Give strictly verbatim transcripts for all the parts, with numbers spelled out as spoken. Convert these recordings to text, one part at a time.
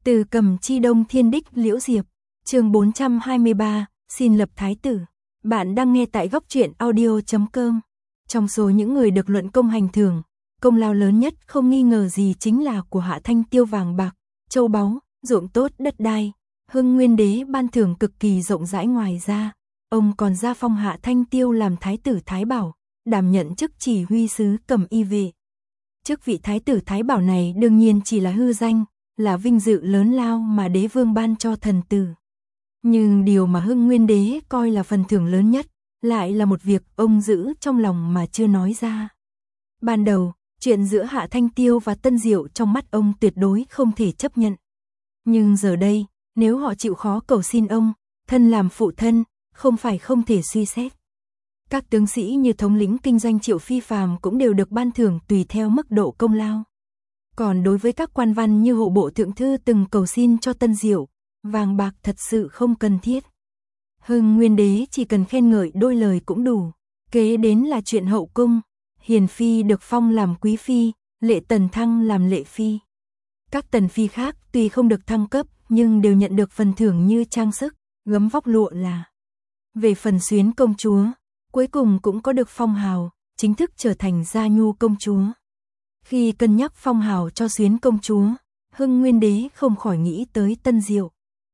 Từ Cầm Chi Đông Thiên Đích Liễu Diệp, chương bốn trăm hai mươi ba, xin lập thái tử. Bạn đang nghe tại góc truyện audio chấm com. Trong số những người được luận công hành thưởng, công lao lớn nhất không nghi ngờ gì chính là của Hạ Thanh Tiêu vàng bạc, châu báu, ruộng tốt đất đai. Hưng Nguyên Đế ban thưởng cực kỳ rộng rãi, ngoài ra, ông còn gia phong Hạ Thanh Tiêu làm thái tử Thái Bảo, đảm nhận chức chỉ huy sứ Cẩm Y Vệ. Chức vị thái tử Thái Bảo này đương nhiên chỉ là hư danh, là vinh dự lớn lao mà đế vương ban cho thần tử. Nhưng điều mà Hưng Nguyên Đế coi là phần thưởng lớn nhất, lại là một việc ông giữ trong lòng mà chưa nói ra. Ban đầu, chuyện giữa Hạ Thanh Tiêu và Tân Diệu trong mắt ông tuyệt đối không thể chấp nhận. Nhưng giờ đây, nếu họ chịu khó cầu xin ông, thân làm phụ thân, không phải không thể suy xét. Các tướng sĩ như thống lĩnh kinh doanh Triệu Phi Phàm cũng đều được ban thưởng tùy theo mức độ công lao. Còn đối với các quan văn như hộ bộ thượng thư từng cầu xin cho Tân Diệu, vàng bạc thật sự không cần thiết. Hưng Nguyên Đế chỉ cần khen ngợi đôi lời cũng đủ. Kế đến là chuyện hậu cung, Hiền Phi được phong làm quý phi, Lệ Tần thăng làm lệ phi. Các tần phi khác tuy không được thăng cấp nhưng đều nhận được phần thưởng như trang sức, gấm vóc lụa là. Về phần Xuyến công chúa, cuối cùng cũng có được phong hào, chính thức trở thành Gia Nhu công chúa. Khi cân nhắc phong hào cho Xuyến công chúa, Hưng Nguyên Đế không khỏi nghĩ tới Tân Diệu.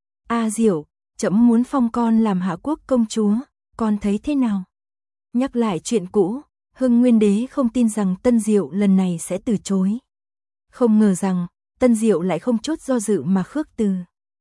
A Diệu, trẫm muốn phong con làm Hạ Quốc công chúa, con thấy thế nào? Nhắc lại chuyện cũ, Hưng Nguyên Đế không tin rằng Tân Diệu lần này sẽ từ chối. Không ngờ rằng, Tân Diệu lại không chút do dự mà khước từ.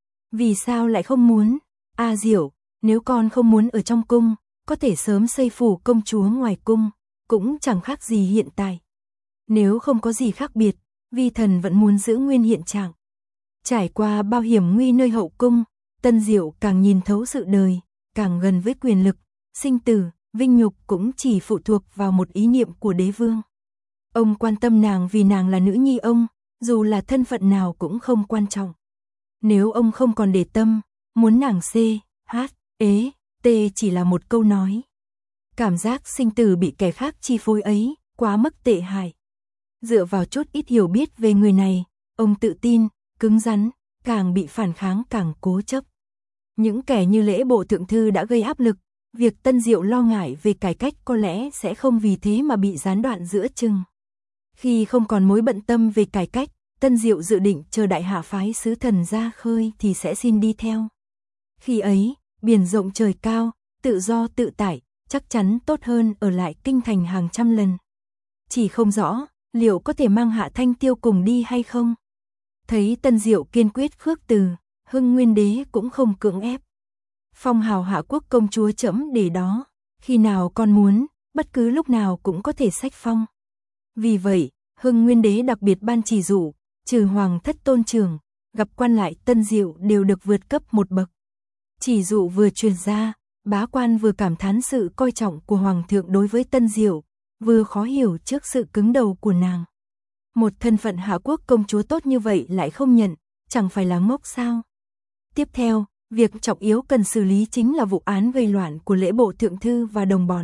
Vì sao lại không muốn? A Diệu, nếu con không muốn ở trong cung, có thể sớm xây phủ công chúa ngoài cung, cũng chẳng khác gì hiện tại. Nếu không có gì khác biệt, vi thần vẫn muốn giữ nguyên hiện trạng. Trải qua bao hiểm nguy nơi hậu cung, Tân Diệu càng nhìn thấu sự đời, càng gần với quyền lực, sinh tử, vinh nhục cũng chỉ phụ thuộc vào một ý niệm của đế vương. Ông quan tâm nàng vì nàng là nữ nhi ông, dù là thân phận nào cũng không quan trọng. Nếu ông không còn để tâm, muốn nàng C, H, ế, T chỉ là một câu nói. Cảm giác sinh tử bị kẻ khác chi phối ấy, quá mức tệ hại. Dựa vào chút ít hiểu biết về người này, ông tự tin, cứng rắn, càng bị phản kháng càng cố chấp. Những kẻ như Lễ Bộ Thượng Thư đã gây áp lực, việc Tân Diệu lo ngại về cải cách có lẽ sẽ không vì thế mà bị gián đoạn giữa chừng. Khi không còn mối bận tâm về cải cách, Tân Diệu dự định chờ đại hạ phái sứ thần ra khơi thì sẽ xin đi theo. Khi ấy, biển rộng trời cao, tự do tự tại, chắc chắn tốt hơn ở lại kinh thành hàng trăm lần. Chỉ không rõ, liệu có thể mang Hạ Thanh Tiêu cùng đi hay không? Thấy Tân Diệu kiên quyết khước từ, Hưng Nguyên Đế cũng không cưỡng ép. Phong hào Hạ Quốc công chúa trẫm để đó, khi nào con muốn, bất cứ lúc nào cũng có thể xách phong. Vì vậy, Hưng Nguyên Đế đặc biệt ban chỉ dụ, trừ hoàng thất tôn trưởng, gặp quan lại Tân Diệu đều được vượt cấp một bậc. Chỉ dụ vừa truyền ra, bá quan vừa cảm thán sự coi trọng của hoàng thượng đối với Tân Diệu, vừa khó hiểu trước sự cứng đầu của nàng. Một thân phận Hạ Quốc công chúa tốt như vậy lại không nhận, chẳng phải là ngốc sao? Tiếp theo, việc trọng yếu cần xử lý chính là vụ án gây loạn của Lễ Bộ Thượng Thư và đồng bọn.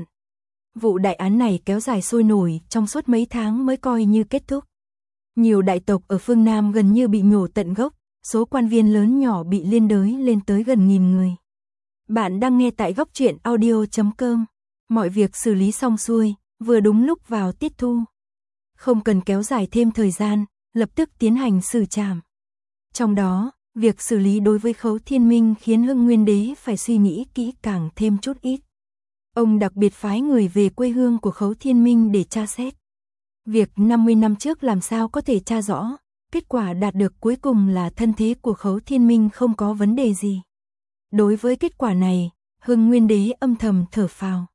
Vụ đại án này kéo dài sôi nổi trong suốt mấy tháng mới coi như kết thúc. Nhiều đại tộc ở phương Nam gần như bị nhổ tận gốc, số quan viên lớn nhỏ bị liên đới lên tới gần nghìn người. Bạn đang nghe tại góc truyện audio chấm com. Mọi việc xử lý xong xuôi, vừa đúng lúc vào tiết thu. Không cần kéo dài thêm thời gian, lập tức tiến hành xử trảm. Trong đó, việc xử lý đối với Khấu Thiên Minh khiến Hưng Nguyên Đế phải suy nghĩ kỹ càng thêm chút ít. Ông đặc biệt phái người về quê hương của Khấu Thiên Minh để tra xét. Việc năm mươi năm trước làm sao có thể tra rõ, kết quả đạt được cuối cùng là thân thế của Khấu Thiên Minh không có vấn đề gì. Đối với kết quả này, Hưng Nguyên Đế âm thầm thở phào.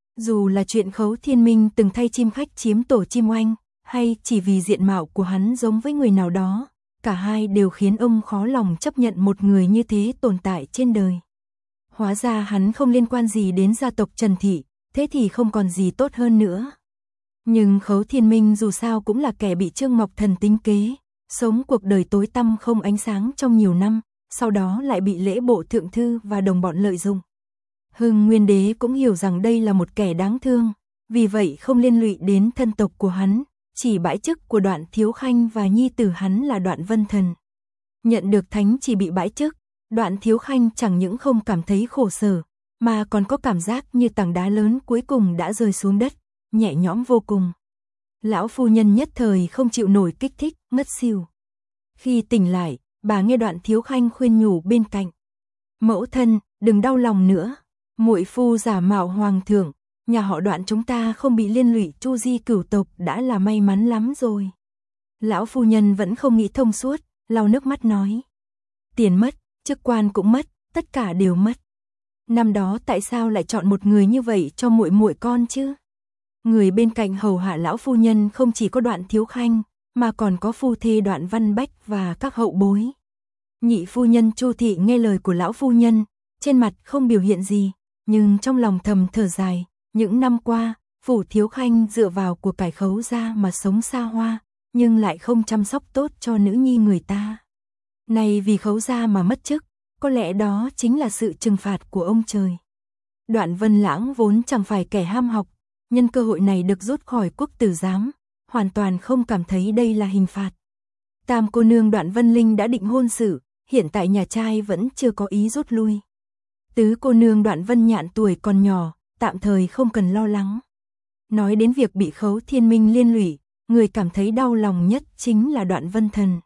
Dù là chuyện Khấu Thiên Minh từng thay chim khách chiếm tổ chim oanh, hay chỉ vì diện mạo của hắn giống với người nào đó, cả hai đều khiến ông khó lòng chấp nhận một người như thế tồn tại trên đời. Hóa ra hắn không liên quan gì đến gia tộc Trần Thị, thế thì không còn gì tốt hơn nữa. Nhưng Khấu Thiên Minh dù sao cũng là kẻ bị Trương Mộc Thần tính kế, sống cuộc đời tối tăm không ánh sáng trong nhiều năm, sau đó lại bị Lễ Bộ Thượng Thư và đồng bọn lợi dụng. Hưng Nguyên Đế cũng hiểu rằng đây là một kẻ đáng thương, vì vậy không liên lụy đến thân tộc của hắn, chỉ bãi chức của Đoạn Thiếu Khanh và nhi tử hắn là Đoạn Vân Thần. Nhận được thánh chỉ bị bãi chức, Đoạn Thiếu Khanh chẳng những không cảm thấy khổ sở, mà còn có cảm giác như tảng đá lớn cuối cùng đã rơi xuống đất, nhẹ nhõm vô cùng. Lão phu nhân nhất thời không chịu nổi kích thích, ngất xỉu. Khi tỉnh lại, bà nghe Đoạn Thiếu Khanh khuyên nhủ bên cạnh. Mẫu thân, đừng đau lòng nữa. Muội phu giả mạo hoàng thượng, nhà họ Đoạn chúng ta không bị liên lụy chu di cửu tộc đã là may mắn lắm rồi. Lão phu nhân vẫn không nghĩ thông suốt, lau nước mắt nói. Tiền mất, chức quan cũng mất, tất cả đều mất. Năm đó tại sao lại chọn một người như vậy cho muội muội con chứ? Người bên cạnh hầu hạ lão phu nhân không chỉ có Đoạn Thiếu Khanh, mà còn có phu thê Đoạn Văn Bách và các hậu bối. Nhị phu nhân Chu thị nghe lời của lão phu nhân, trên mặt không biểu hiện gì, nhưng trong lòng thầm thở dài, những năm qua, phủ Thiếu Khanh dựa vào của cải Khấu gia mà sống xa hoa, nhưng lại không chăm sóc tốt cho nữ nhi người ta. Này vì Khấu gia mà mất chức, có lẽ đó chính là sự trừng phạt của ông trời. Đoạn Vân Lãng vốn chẳng phải kẻ ham học, nhân cơ hội này được rút khỏi quốc tử giám, hoàn toàn không cảm thấy đây là hình phạt. Tam cô nương Đoạn Vân Linh đã định hôn sự, hiện tại nhà trai vẫn chưa có ý rút lui. Tứ cô nương Đoạn Vân Nhạn tuổi còn nhỏ, tạm thời không cần lo lắng. Nói đến việc bị Khấu Thiên Minh liên lụy, người cảm thấy đau lòng nhất chính là Đoạn Vân Thần.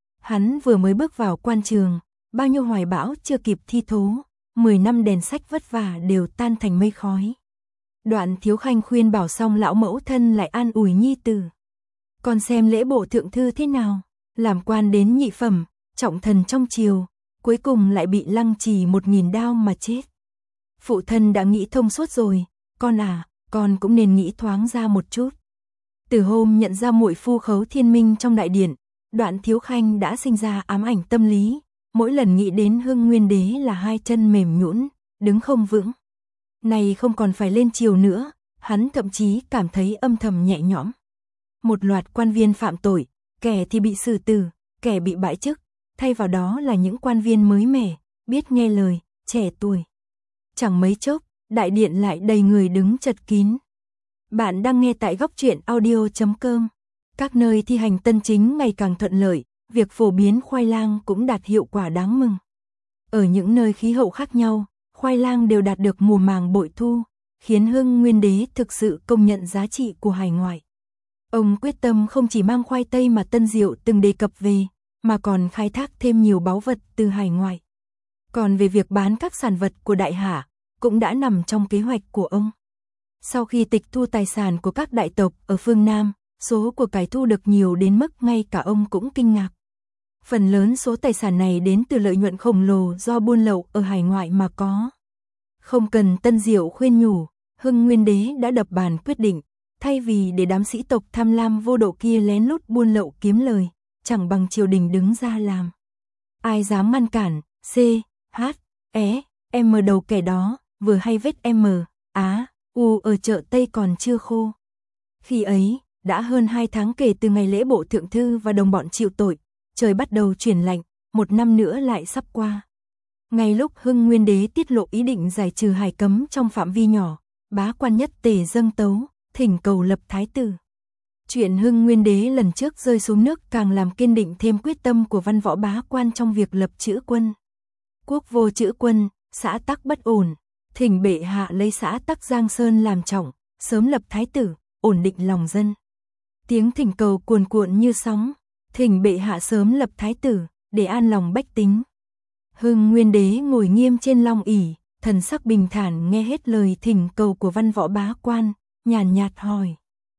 Hắn vừa mới bước vào quan trường, bao nhiêu hoài bão chưa kịp thi thố, mười năm đèn sách vất vả đều tan thành mây khói. Đoạn Thiếu Khanh khuyên bảo xong lão mẫu thân lại an ủi nhi tử. Còn xem lễ bộ thượng thư thế nào, làm quan đến nhị phẩm, trọng thần trong triều, cuối cùng lại bị lăng trì một nghìn đao mà chết. Phụ thân đã nghĩ thông suốt rồi, con à, con cũng nên nghĩ thoáng ra một chút. Từ hôm nhận ra muội phu Khấu Thiên Minh trong đại điện, Đoạn Thiếu Khanh đã sinh ra ám ảnh tâm lý, mỗi lần nghĩ đến Hưng Nguyên Đế là hai chân mềm nhũn, đứng không vững. Này không còn phải lên triều nữa, hắn thậm chí cảm thấy âm thầm nhẹ nhõm. Một loạt quan viên phạm tội, kẻ thì bị xử tử, kẻ bị bãi chức, thay vào đó là những quan viên mới mẻ, biết nghe lời, trẻ tuổi. Chẳng mấy chốc, đại điện lại đầy người đứng chật kín. Bạn đang nghe tại góc truyện audio chấm com. Các nơi thi hành tân chính ngày càng thuận lợi, việc phổ biến khoai lang cũng đạt hiệu quả đáng mừng. Ở những nơi khí hậu khác nhau, khoai lang đều đạt được mùa màng bội thu, khiến Hưng Nguyên Đế thực sự công nhận giá trị của hải ngoại. Ông quyết tâm không chỉ mang khoai tây mà Tân Diệu từng đề cập về, mà còn khai thác thêm nhiều báu vật từ hải ngoại. Còn về việc bán các sản vật của đại hạ, cũng đã nằm trong kế hoạch của ông. Sau khi tịch thu tài sản của các đại tộc ở phương Nam, số của cải thu được nhiều đến mức ngay cả ông cũng kinh ngạc. Phần lớn số tài sản này đến từ lợi nhuận khổng lồ do buôn lậu ở hải ngoại mà có. Không cần Tân Diệu khuyên nhủ, Hưng Nguyên Đế đã đập bàn quyết định, thay vì để đám sĩ tộc tham lam vô độ kia lén lút buôn lậu kiếm lời, chẳng bằng triều đình đứng ra làm. Ai dám ngăn cản, C, H, E, M đầu kẻ đó, vừa hay vết M, Á, U ở chợ Tây còn chưa khô. Khi ấy, đã hơn hai tháng kể từ ngày lễ bộ thượng thư và đồng bọn chịu tội, trời bắt đầu chuyển lạnh, một năm nữa lại sắp qua. Ngay lúc Hưng Nguyên Đế tiết lộ ý định giải trừ hải cấm trong phạm vi nhỏ, bá quan nhất tề dâng tấu, thỉnh cầu lập thái tử. Chuyện Hưng Nguyên Đế lần trước rơi xuống nước càng làm kiên định thêm quyết tâm của văn võ bá quan trong việc lập chữ quân. Quốc vô chữ quân, xã tắc bất ổn, thỉnh bệ hạ lấy xã tắc Giang Sơn làm trọng, sớm lập thái tử, ổn định lòng dân. Tiếng thỉnh cầu cuồn cuộn như sóng, thỉnh bệ hạ sớm lập thái tử, để an lòng bách tính. Hưng Nguyên Đế ngồi nghiêm trên long ỷ, thần sắc bình thản nghe hết lời thỉnh cầu của văn võ bá quan, nhàn nhạt hỏi.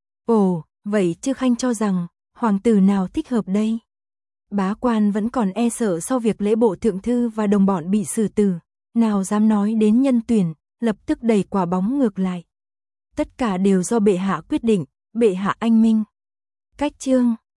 Ồ, vậy Chư Khanh cho rằng, hoàng tử nào thích hợp đây? Bá quan vẫn còn e sợ sau việc lễ bộ thượng thư và đồng bọn bị xử tử, nào dám nói đến nhân tuyển, lập tức đẩy quả bóng ngược lại. Tất cả đều do bệ hạ quyết định, bệ hạ anh minh. Cách chương